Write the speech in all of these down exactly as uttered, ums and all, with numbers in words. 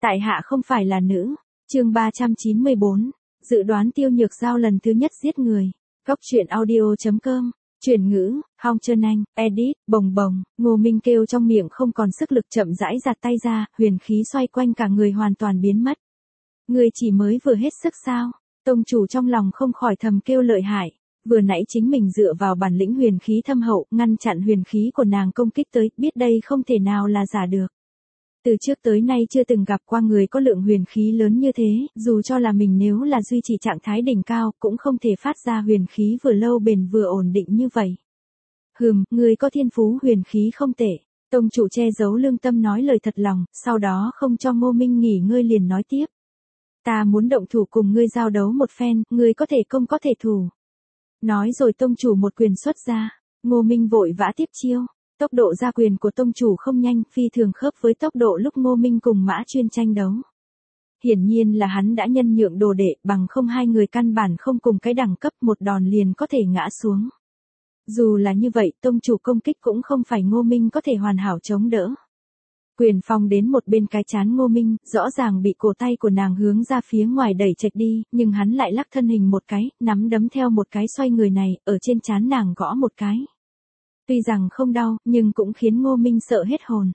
Tại hạ không phải là nữ. Chương ba trăm chín mươi bốn. Dự đoán Tiêu Nhược Giao lần thứ nhất giết người. Góc truyện audio chấm com. Chuyển ngữ, Hong Trân Anh, edit, bồng bồng, Ngô Minh kêu trong miệng không còn sức lực chậm rãi giạt tay ra, huyền khí xoay quanh cả người hoàn toàn biến mất. Người chỉ mới vừa hết sức sao? Tông chủ trong lòng không khỏi thầm kêu lợi hại. Vừa nãy chính mình dựa vào bản lĩnh huyền khí thâm hậu, ngăn chặn huyền khí của nàng công kích tới, biết đây không thể nào là giả được. Từ trước tới nay chưa từng gặp qua người có lượng huyền khí lớn như thế, dù cho là mình nếu là duy trì trạng thái đỉnh cao, cũng không thể phát ra huyền khí vừa lâu bền vừa ổn định như vậy. Hừm, người có thiên phú huyền khí không tệ. Tông chủ che giấu lương tâm nói lời thật lòng, sau đó không cho Ngô Minh nghỉ ngơi liền nói tiếp. Ta muốn động thủ cùng ngươi giao đấu một phen, ngươi có thể công có thể thủ. Nói rồi tông chủ một quyền xuất ra, Ngô Minh vội vã tiếp chiêu. Tốc độ ra quyền của tông chủ không nhanh, phi thường khớp với tốc độ lúc Ngô Minh cùng Mã Chuyên tranh đấu. Hiển nhiên là hắn đã nhân nhượng đồ đệ, bằng không hai người căn bản không cùng cái đẳng cấp, một đòn liền có thể ngã xuống. Dù là như vậy, tông chủ công kích cũng không phải Ngô Minh có thể hoàn hảo chống đỡ. Quyền phong đến một bên cái chán Ngô Minh, rõ ràng bị cổ tay của nàng hướng ra phía ngoài đẩy chệch đi, nhưng hắn lại lắc thân hình một cái, nắm đấm theo một cái xoay người này, ở trên chán nàng gõ một cái. Tuy rằng không đau, nhưng cũng khiến Ngô Minh sợ hết hồn.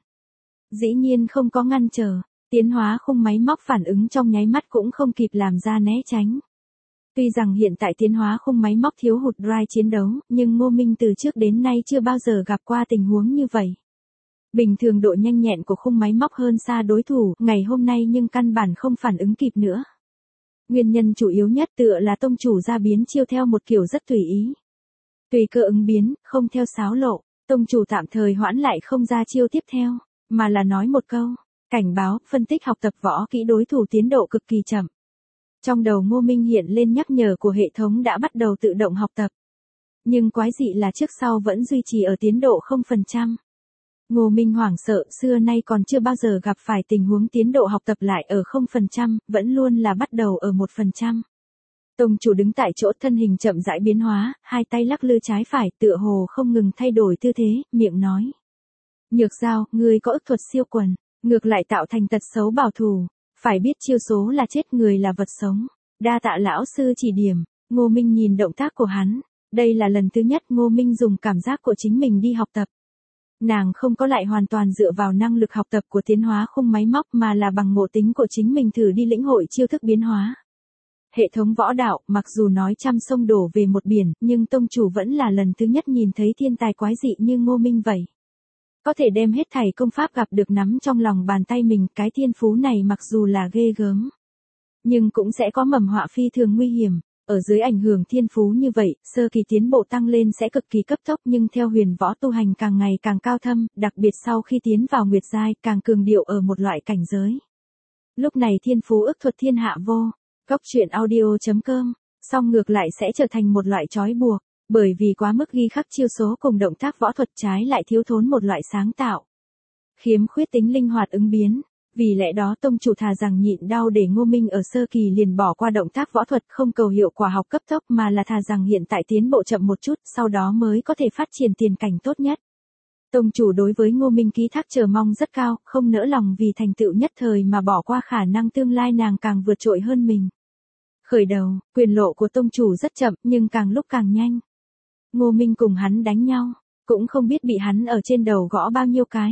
Dĩ nhiên không có ngăn trở, tiến hóa khung máy móc phản ứng trong nháy mắt cũng không kịp làm ra né tránh. Tuy rằng hiện tại tiến hóa khung máy móc thiếu hụt drive chiến đấu, nhưng Ngô Minh từ trước đến nay chưa bao giờ gặp qua tình huống như vậy. Bình thường độ nhanh nhẹn của khung máy móc hơn xa đối thủ, ngày hôm nay nhưng căn bản không phản ứng kịp nữa. Nguyên nhân chủ yếu nhất tựa là tông chủ ra biến chiêu theo một kiểu rất tùy ý. Tùy cơ ứng biến, không theo sáo lộ, tông chủ tạm thời hoãn lại không ra chiêu tiếp theo, mà là nói một câu, cảnh báo, phân tích học tập võ kỹ đối thủ tiến độ cực kỳ chậm. Trong đầu Ngô Minh hiện lên nhắc nhở của hệ thống đã bắt đầu tự động học tập. Nhưng quái dị là trước sau vẫn duy trì ở tiến độ không phần trăm. Ngô Minh hoảng sợ, xưa nay còn chưa bao giờ gặp phải tình huống tiến độ học tập lại ở không phần trăm, vẫn luôn là bắt đầu ở một phần trăm. Tông chủ đứng tại chỗ thân hình chậm rãi biến hóa, hai tay lắc lư trái phải tựa hồ không ngừng thay đổi tư thế, miệng nói. Nhược Giao, ngươi có ức thuật siêu quần, ngược lại tạo thành tật xấu bảo thủ, phải biết chiêu số là chết người là vật sống. Đa tạ lão sư chỉ điểm, Ngô Minh nhìn động tác của hắn, đây là lần thứ nhất Ngô Minh dùng cảm giác của chính mình đi học tập. Nàng không có lại hoàn toàn dựa vào năng lực học tập của tiến hóa khung máy móc mà là bằng ngộ tính của chính mình thử đi lĩnh hội chiêu thức biến hóa. Hệ thống võ đạo, mặc dù nói trăm sông đổ về một biển, nhưng tông chủ vẫn là lần thứ nhất nhìn thấy thiên tài quái dị như Ngô Minh vậy. Có thể đem hết thảy công pháp gặp được nắm trong lòng bàn tay mình, cái thiên phú này mặc dù là ghê gớm, nhưng cũng sẽ có mầm họa phi thường nguy hiểm. Ở dưới ảnh hưởng thiên phú như vậy, sơ kỳ tiến bộ tăng lên sẽ cực kỳ cấp tốc, nhưng theo huyền võ tu hành càng ngày càng cao thâm, đặc biệt sau khi tiến vào nguyệt giai, càng cường điệu ở một loại cảnh giới. Lúc này thiên phú ức thuật thiên hạ vô. Góc truyện audio chấm com, song ngược lại sẽ trở thành một loại trói buộc, bởi vì quá mức ghi khắc chiêu số cùng động tác võ thuật trái lại thiếu thốn một loại sáng tạo. Khiếm khuyết tính linh hoạt ứng biến, vì lẽ đó tông chủ thà rằng nhịn đau để Ngô Minh ở sơ kỳ liền bỏ qua động tác võ thuật không cầu hiệu quả học cấp tốc mà là thà rằng hiện tại tiến bộ chậm một chút, sau đó mới có thể phát triển tiền cảnh tốt nhất. Tông chủ đối với Ngô Minh ký thác chờ mong rất cao, không nỡ lòng vì thành tựu nhất thời mà bỏ qua khả năng tương lai nàng càng vượt trội hơn mình. Khởi đầu, quyền lộ của tông chủ rất chậm nhưng càng lúc càng nhanh. Ngô Minh cùng hắn đánh nhau, cũng không biết bị hắn ở trên đầu gõ bao nhiêu cái.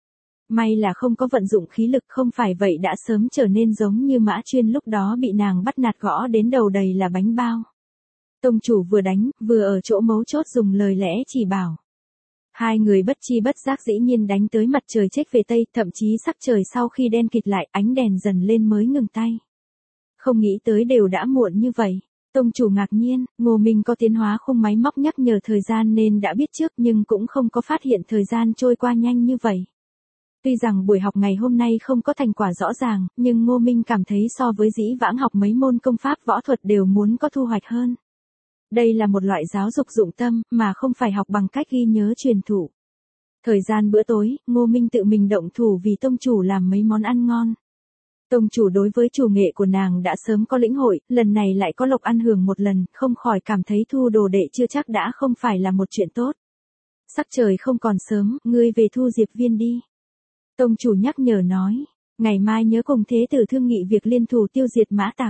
May là không có vận dụng khí lực, không phải vậy đã sớm trở nên giống như Mã Chuyên lúc đó bị nàng bắt nạt gõ đến đầu đầy là bánh bao. Tông chủ vừa đánh, vừa ở chỗ mấu chốt dùng lời lẽ chỉ bảo. Hai người bất chi bất giác dĩ nhiên đánh tới mặt trời chếch về tây, thậm chí sắc trời sau khi đen kịt lại, ánh đèn dần lên mới ngừng tay. Không nghĩ tới đều đã muộn như vậy. Tông chủ ngạc nhiên, Ngô Minh có tiến hóa khung máy móc nhắc nhở thời gian nên đã biết trước nhưng cũng không có phát hiện thời gian trôi qua nhanh như vậy. Tuy rằng buổi học ngày hôm nay không có thành quả rõ ràng, nhưng Ngô Minh cảm thấy so với dĩ vãng học mấy môn công pháp võ thuật đều muốn có thu hoạch hơn. Đây là một loại giáo dục dụng tâm, mà không phải học bằng cách ghi nhớ truyền thụ. Thời gian bữa tối, Ngô Minh tự mình động thủ vì tông chủ làm mấy món ăn ngon. Tông chủ đối với chủ nghệ của nàng đã sớm có lĩnh hội, lần này lại có lộc ăn hưởng một lần, không khỏi cảm thấy thu đồ đệ chưa chắc đã không phải là một chuyện tốt. Sắc trời không còn sớm, ngươi về thu diệp viên đi. Tông chủ nhắc nhở nói, Ngày mai nhớ cùng thế tử thương nghị việc liên thủ tiêu diệt mã tặc.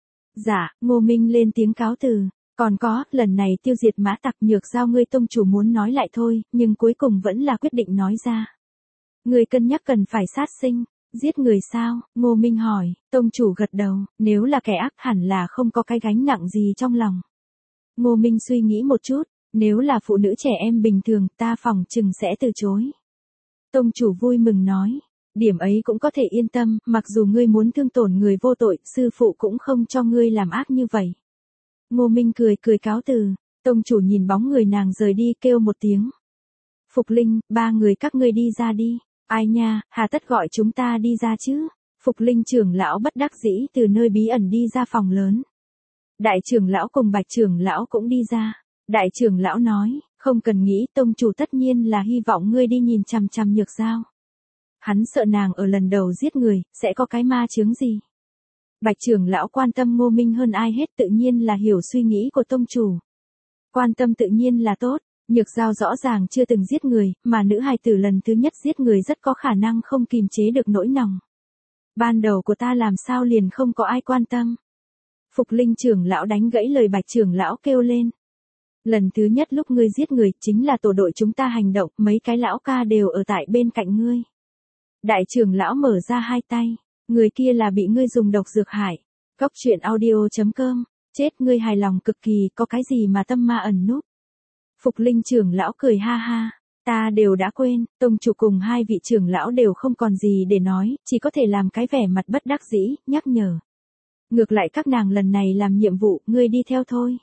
Dạ, Ngô Minh lên tiếng cáo từ. Còn có, lần này tiêu diệt mã tặc Nhược Giao ngươi tông chủ muốn nói lại thôi, nhưng cuối cùng vẫn là quyết định nói ra. Ngươi cân nhắc cần phải sát sinh, giết người sao? Ngô Minh hỏi, tông chủ gật đầu, nếu là kẻ ác hẳn là không có cái gánh nặng gì trong lòng. Ngô Minh suy nghĩ một chút, nếu là phụ nữ trẻ em bình thường ta phỏng chừng sẽ từ chối. Tông chủ vui mừng nói, điểm ấy cũng có thể yên tâm, mặc dù ngươi muốn thương tổn người vô tội, sư phụ cũng không cho ngươi làm ác như vậy. Ngô Minh cười cười cáo từ, tông chủ nhìn bóng người nàng rời đi kêu một tiếng. Phục Linh, ba người các ngươi đi ra đi. Ai nha, hà tất gọi chúng ta đi ra chứ? Phục Linh trưởng lão bất đắc dĩ từ nơi bí ẩn đi ra phòng lớn. Đại trưởng lão cùng Bạch trưởng lão cũng đi ra. Đại trưởng lão nói, không cần nghĩ, tông chủ tất nhiên là hy vọng ngươi đi nhìn chằm chằm Nhược Giao. Hắn sợ nàng ở lần đầu giết người, sẽ có cái ma chướng gì. Bạch trưởng lão quan tâm Ngô Minh hơn ai hết, tự nhiên là hiểu suy nghĩ của tông chủ. Quan tâm tự nhiên là tốt, Nhược Giao rõ ràng chưa từng giết người, mà nữ hài tử lần thứ nhất giết người rất có khả năng không kìm chế được nỗi lòng. Ban đầu của ta làm sao liền không có ai quan tâm. Phục Linh trưởng lão đánh gãy lời Bạch trưởng lão kêu lên. Lần thứ nhất lúc ngươi giết người chính là tổ đội chúng ta hành động, mấy cái lão ca đều ở tại bên cạnh ngươi. Đại trưởng lão mở ra hai tay, người kia là bị ngươi dùng độc dược hại. Cóc truyện audio chấm com, chết ngươi hài lòng cực kỳ, có cái gì mà tâm ma ẩn núp. Phục Linh trưởng lão cười ha ha, ta đều đã quên, tông chủ cùng hai vị trưởng lão đều không còn gì để nói, chỉ có thể làm cái vẻ mặt bất đắc dĩ, nhắc nhở. Ngược lại các nàng lần này làm nhiệm vụ, ngươi đi theo thôi.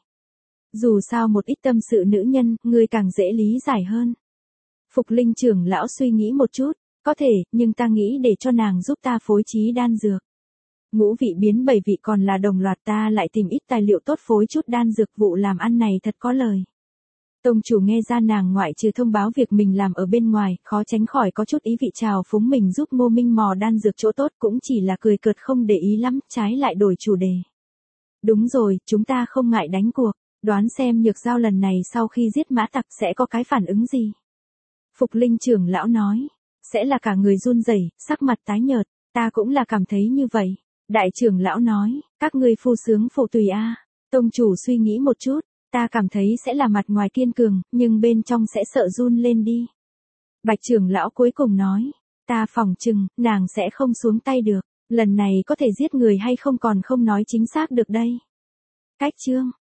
Dù sao một ít tâm sự nữ nhân, ngươi càng dễ lý giải hơn. Phục Linh trưởng lão suy nghĩ một chút, có thể, nhưng ta nghĩ để cho nàng giúp ta phối trí đan dược. Ngũ vị biến bảy vị còn là đồng loạt, ta lại tìm ít tài liệu tốt phối chút đan dược, vụ làm ăn này thật có lời. Tông chủ nghe ra nàng ngoại trừ thông báo việc mình làm ở bên ngoài, khó tránh khỏi có chút ý vị trào phúng mình giúp Ngô Minh mò đan dược chỗ tốt, cũng chỉ là cười cợt không để ý lắm, trái lại đổi chủ đề. Đúng rồi, chúng ta không ngại đánh cuộc, đoán xem Nhược Giao lần này sau khi giết mã tặc sẽ có cái phản ứng gì. Phục Linh trưởng lão nói, sẽ là cả người run rẩy, sắc mặt tái nhợt, ta cũng là cảm thấy như vậy. Đại trưởng lão nói, các ngươi phu sướng phụ tùy a. À. Tông chủ suy nghĩ một chút, ta cảm thấy sẽ là mặt ngoài kiên cường, nhưng bên trong sẽ sợ run lên đi. Bạch trưởng lão cuối cùng nói, ta phỏng chừng, nàng sẽ không xuống tay được, lần này có thể giết người hay không còn không nói chính xác được đây. Cách chương